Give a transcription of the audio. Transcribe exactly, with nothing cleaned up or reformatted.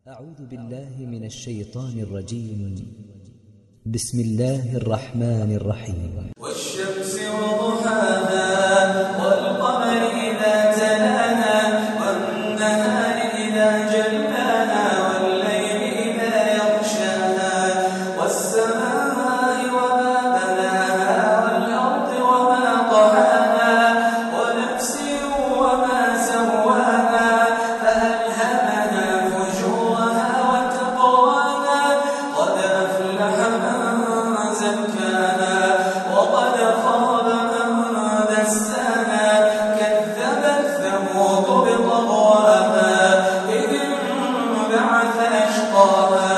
أعوذ بالله من الشيطان الرجيم. بسم الله الرحمن الرحيم. والشمس وضحاها والقمر إذا تلاها والنهار إذا جلاها والليل إذا يغشاها والسماء وما بناها والأرض وما طحاها ونفس وما سواها فألهمها فجورها وتقواها قد أفلح من زكاها وقد خاب من دساها كذبت ثمود بطغواها إذ انبعث أشقاها